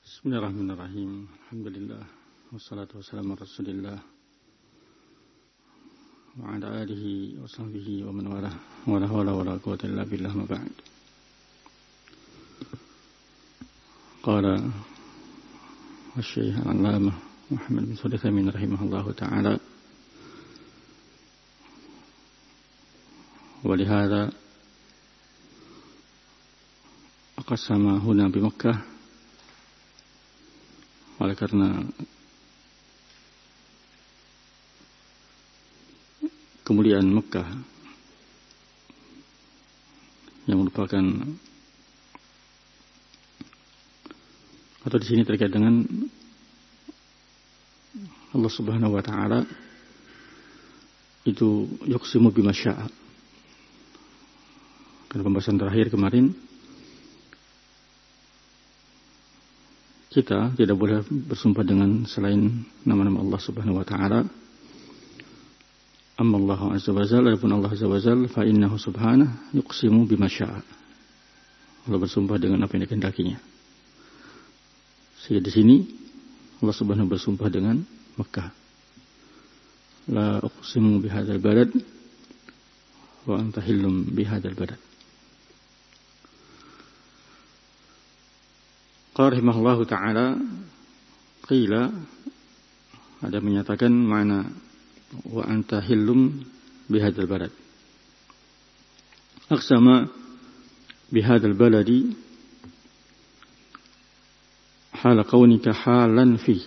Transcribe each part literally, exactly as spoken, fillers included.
Bismillahirrahmanirrahim. Alhamdulillah. Wassalatu wassalamu ala Rasulillah wa ala alihi wa sahbihi wa man walah. Wa la hawla wa la quwwata illa billah ma ba'd. Qala Asy-Syaikh Al-'Allamah Muhammad bin Shalih Al-Utsaimin rahimahullahu ta'ala wa li hadza aqsama huna bi Makkah. Oleh karena kemuliaan Mekah yang merupakan atau di sini terkait dengan Allah Subhanahu wa taala itu yuqsimu bima syaa. Karena pembahasan terakhir kemarin kita tidak boleh bersumpah dengan selain nama-nama Allah Subhanahu wa taala. Amma Allah azza wa jalla, adapun Allah azza wa jalla fa innahu subhanahu yuqsimu bima syaa. Allah bersumpah dengan apa yang dikehendakinya. Sehingga di sini Allah Subhanahu bersumpah dengan Mekah. La uqsimu bihadzal balad wa anta hillum bihadzal balad. Qala rahimahullahu ta'ala, qila, ada menyatakan makna wa anta hillum bihadzal balad. Aqsama bihadzal baladi hala kaunika halan fi.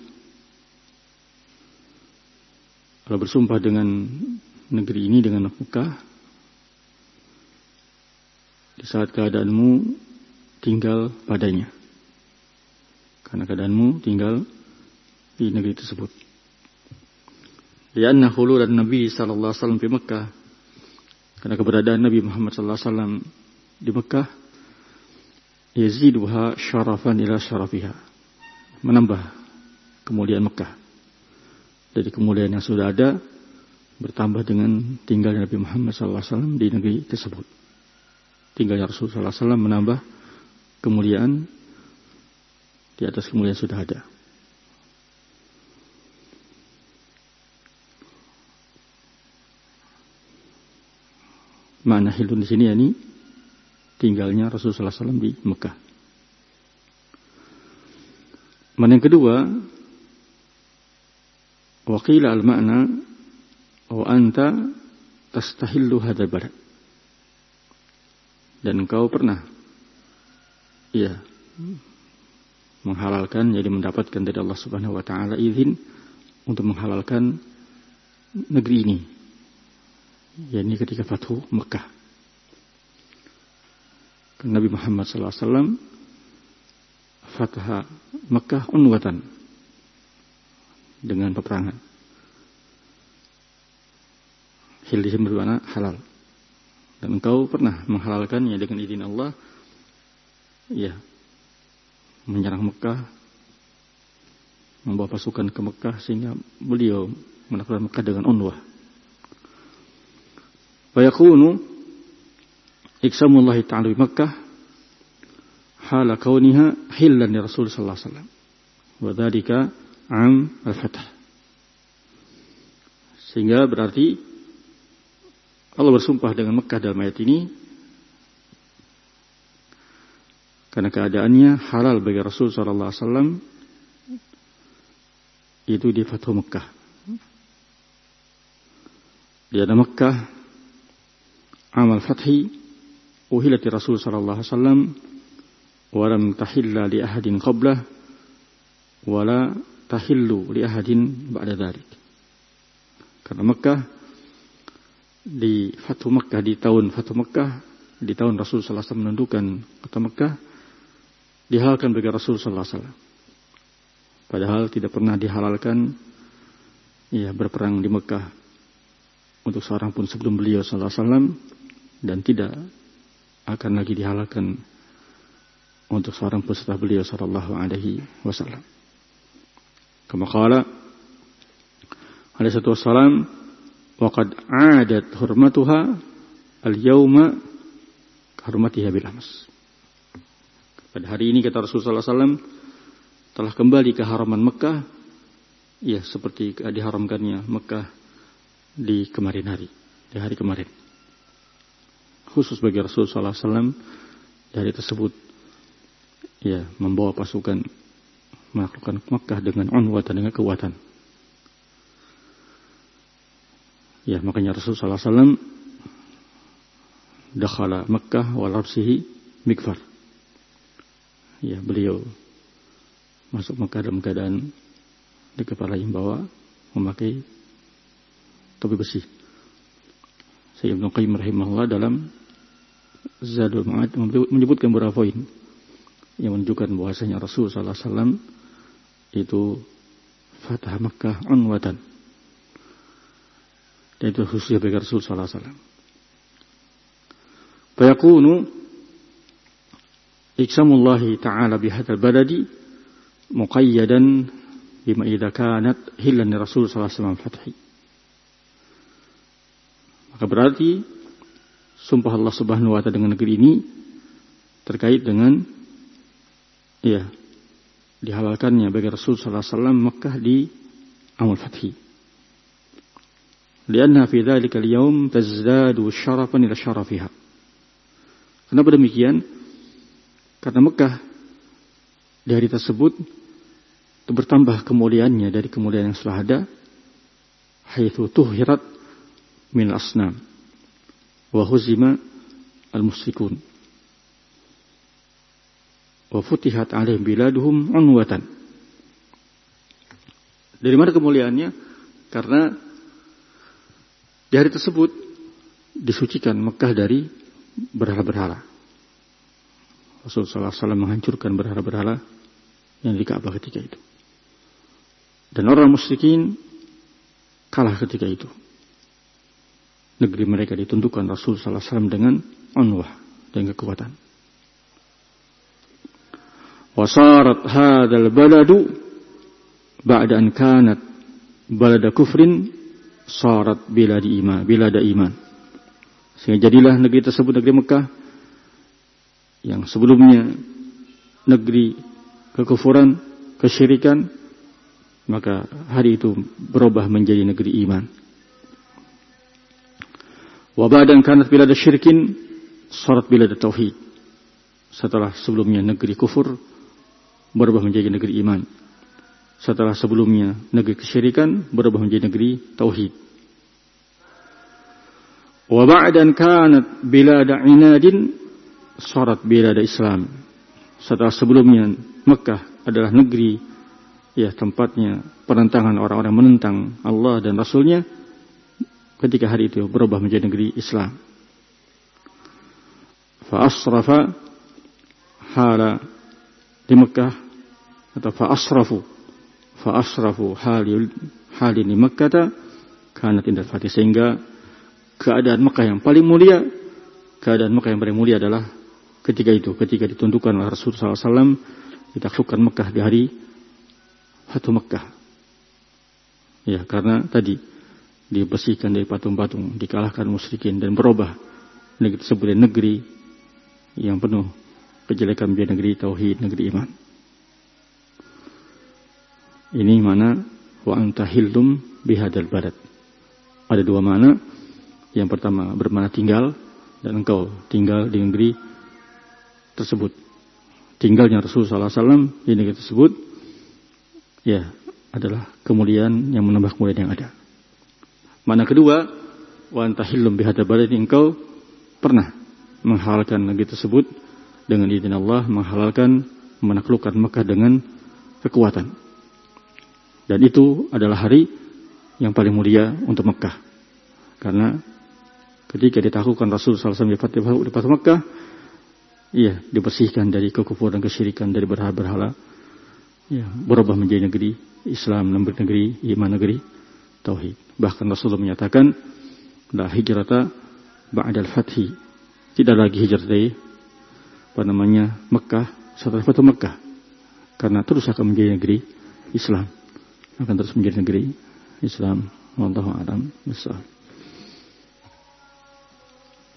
Kalau bersumpah dengan negeri ini, dengan Mekah, di saat keadaanmu tinggal padanya, karena keadaanmu tinggal di negeri tersebut. Lianna khululan Nabi sallallahu alaihi wasallam di Mekah, karena keberadaan Nabi Muhammad sallallahu alaihi wasallam di Mekah, yaziduha syarafan ila syarafiha, menambah kemuliaan Mekah dari kemuliaan yang sudah ada, bertambah dengan tinggalnya Nabi Muhammad sallallahu alaihi wasallam di negeri tersebut. Tinggalnya Rasulullah sallallahu alaihi wasallam menambah kemuliaan di atas kemuliaan sudah ada. Makna hilun di sini yakni tinggalnya Rasulullah sallallahu alaihi wasallam di Mekah. Makna yang kedua, wa qila al-ma'na wa anta tastahillu hadzal balad. Dan engkau pernah iya menghalalkan, jadi mendapatkan dari Allah Subhanahu wa taala izin untuk menghalalkan negeri ini, yakni ketika Fathu Mekah. Nabi Muhammad sallallahu alaihi wasallam Fatha Mekah unwatan, dengan peperangan. Hil di sini bermakna halal. Dan engkau pernah menghalalkannya dengan izin Allah, ya, menyerang Mekah, membawa pasukan ke Mekah sehingga beliau menaklukkan Mekah dengan unwah. Wa yakunu iksamullahi ta'ala bi Makkah hala kauniha hillan li Rasul sallallahu alaihi wasallam. Wa dzalika am al-fath. Sehingga berarti Allah bersumpah dengan Mekah dalam ayat ini karena keadaannya halal bagi Rasul sallallahu alaihi wasallam itu di Fathu Mekah. Di ada Mekah amal fathi uhilati Rasul sallallahu alaihi wasallam wa lam tahilla li ahadin qablah wa la tahillu li ahadin ba'da dzalik. Karena Mekah di Fathu Mekah, di tahun Fathu Mekah, di tahun Rasul sallallahu alaihi wasallam menentukan kota Mekah, dihalalkan bagi Rasul sallallahu alaihi wasallam. Padahal tidak pernah dihalalkan ya berperang di Mekah untuk seorang pun sebelum beliau sallallahu alaihi wasallam, dan tidak akan lagi dihalalkan untuk seorang pun setelah beliau sallallahu alaihi wasallam. Kama qala alaihi salatu wassalam, wa qad 'adat hurmatuha al-yawma ka hurmatiha bil ams. Pada hari ini kata Rasulullah sallallahu alaihi wasallam, telah kembali ke haraman Mekah, ya seperti diharamkannya Mekah di kemarin hari, di hari kemarin. Khusus bagi Rasul sallallahu alaihi wasallam di hari tersebut, ya membawa pasukan menaklukkan Mekah dengan unwatan, dengan kekuatan. Ya makanya Rasul sallallahu alaihi wasallam dakhala Mekah wa labsihi mikfar. Ya beliau masuk Mekah dalam keadaan di kepala yang bawa memakai topi besi. Syekh Ibnu Qayyim rahimahullah dalam Zadul Ma'ad menyebutkan beberapa poin yang menunjukkan bahwasanya Rasul sallallahu alaihi wasallam itu fatah Makkah unwatan. Dan itu khususnya bagi Rasul sallallahu alaihi wasallam. Fayakunu iksamullahi ta'ala bihadzal baladi muqayyadan bima idza kanat hillan Rasul sallallahu alaihi wasallam fathi. Maka berarti sumpah Allah Subhanahu wa taala dengan negeri ini terkait dengan ya dihalalkannya bagi Rasul sallallahu alaihi wasallam Makkah di Amul Fathi. Lianna fi dzalika al-yawm tazdadu syarafan ila syarafiha. Kenapa demikian? Karena Mekah di hari tersebut bertambah kemuliaannya dari kemuliaan yang sudah ada, haitsu tuhirat min asnam wa huzima al-musyrikun wa futihat alaihim biladuhum unwatan. Dari mana kemuliaannya? Karena di hari tersebut disucikan Mekah dari berhala-berhala. Rasulullah sallallahu alaihi wasallam menghancurkan berhala-berhala yang di Ka'bah ketika itu. Dan orang musyrikin kalah ketika itu. Negeri mereka ditundukkan Rasul sallallahu alaihi wasallam dengan unwah dan kekuatan. Wasarat hadzal baladu ba'da an kanat balada kufrin sarat biladi iman, bilada iman. Sehingga jadilah negeri tersebut negeri Mekah yang sebelumnya negeri kekufuran, kesyirikan, maka hari itu berubah menjadi negeri iman. Wa ba'dan kanat bilada syirkin sarat bilada tauhid. Setelah sebelumnya negeri kufur berubah menjadi negeri iman. Setelah sebelumnya negeri kesyirikan berubah menjadi negeri tauhid. Wa ba'dan kanat bilada inadin sarat bilada Islam. Setelah sebelumnya Mekah adalah negeri ya tempatnya penentangan orang-orang menentang Allah dan Rasulnya, ketika hari itu berubah menjadi negeri Islam. Fa asrafa hala di Mekah atau fa asrafu fa asrafu halil halin di Makkah kanat indal fatih, sehingga keadaan Mekah yang paling mulia, keadaan Mekah yang paling mulia adalah ketika itu, ketika ditundukkan oleh Rasulullah sallallahu alaihi wasallam, ditaklukkan Mekah di hari Fatu Mekah. Ya, karena tadi dibersihkan dari patung-patung, dikalahkan musyrikin dan berubah negeri tersebut negeri yang penuh kejelekan, menjadi negeri tauhid, negeri iman. Ini mana wa anta hillum bihadzal balad. Ada dua makna. Yang pertama bermakna tinggal, dan engkau tinggal di negeri tersebut. Tinggalnya Rasulullah sallallahu alaihi wasallam di negeri tersebut ya adalah kemuliaan yang menambah kemuliaan yang ada. Makna kedua, wa anta hillum bihadzal balad, engkau pernah menghalalkan negeri tersebut dengan izin Allah, menghalalkan menaklukkan Mekah dengan kekuatan. Dan itu adalah hari yang paling mulia untuk Mekah. Karena ketika ditaklukkan Rasul sallallahu alaihi wasallam di Fatu Mekah, iya, dibersihkan dari kekufuran dan kesyirikan, dari berhala-berhala, ya, berubah menjadi negeri Islam, negeri iman, negeri tauhid. Bahkan Rasulullah menyatakan, la hijrata ba'dal fathi, tidak lagi hijrah dari apa namanya Mekah setelah Fatu Mekah, karena terus akan menjadi negeri Islam, akan terus menjadi negeri Islam. Wallahu a'lam bishawab.